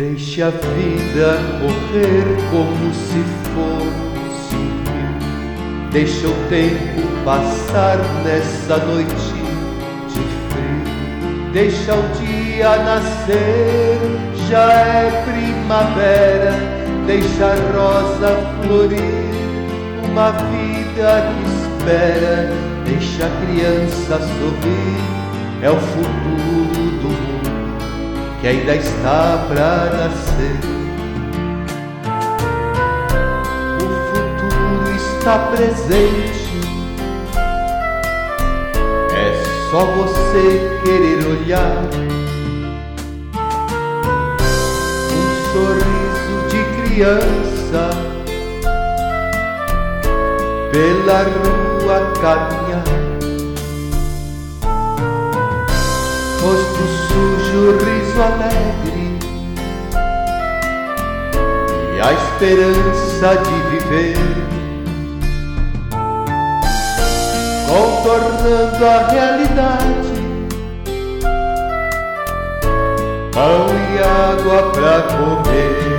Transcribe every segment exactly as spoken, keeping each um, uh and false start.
Deixe a vida correr como se fosse um rio. Deixa o tempo passar nessa noite de frio. Deixa o dia nascer, já é primavera. Deixa a rosa florir, uma vida que espera. Deixa a criança sorrir, é o futuro do mundo que ainda está pra nascer. O futuro está presente, é só você querer olhar. Um sorriso de criança pela rua caminhar. Rosto sujo, riso alegre e a esperança de viver, contornando a realidade, pão e água pra comer.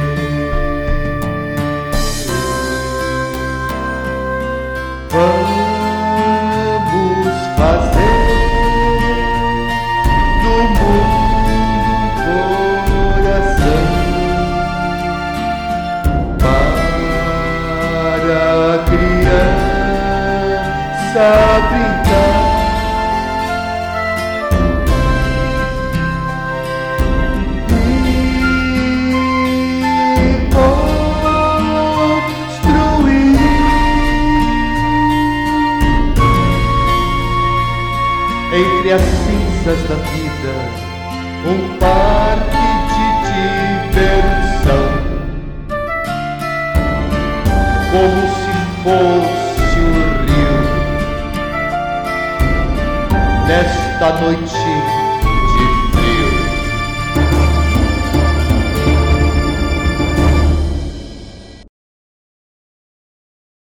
Vamos fazer brincar e construir entre as cinzas da vida um parque de diversão, como se fosse o rio. Nesta noite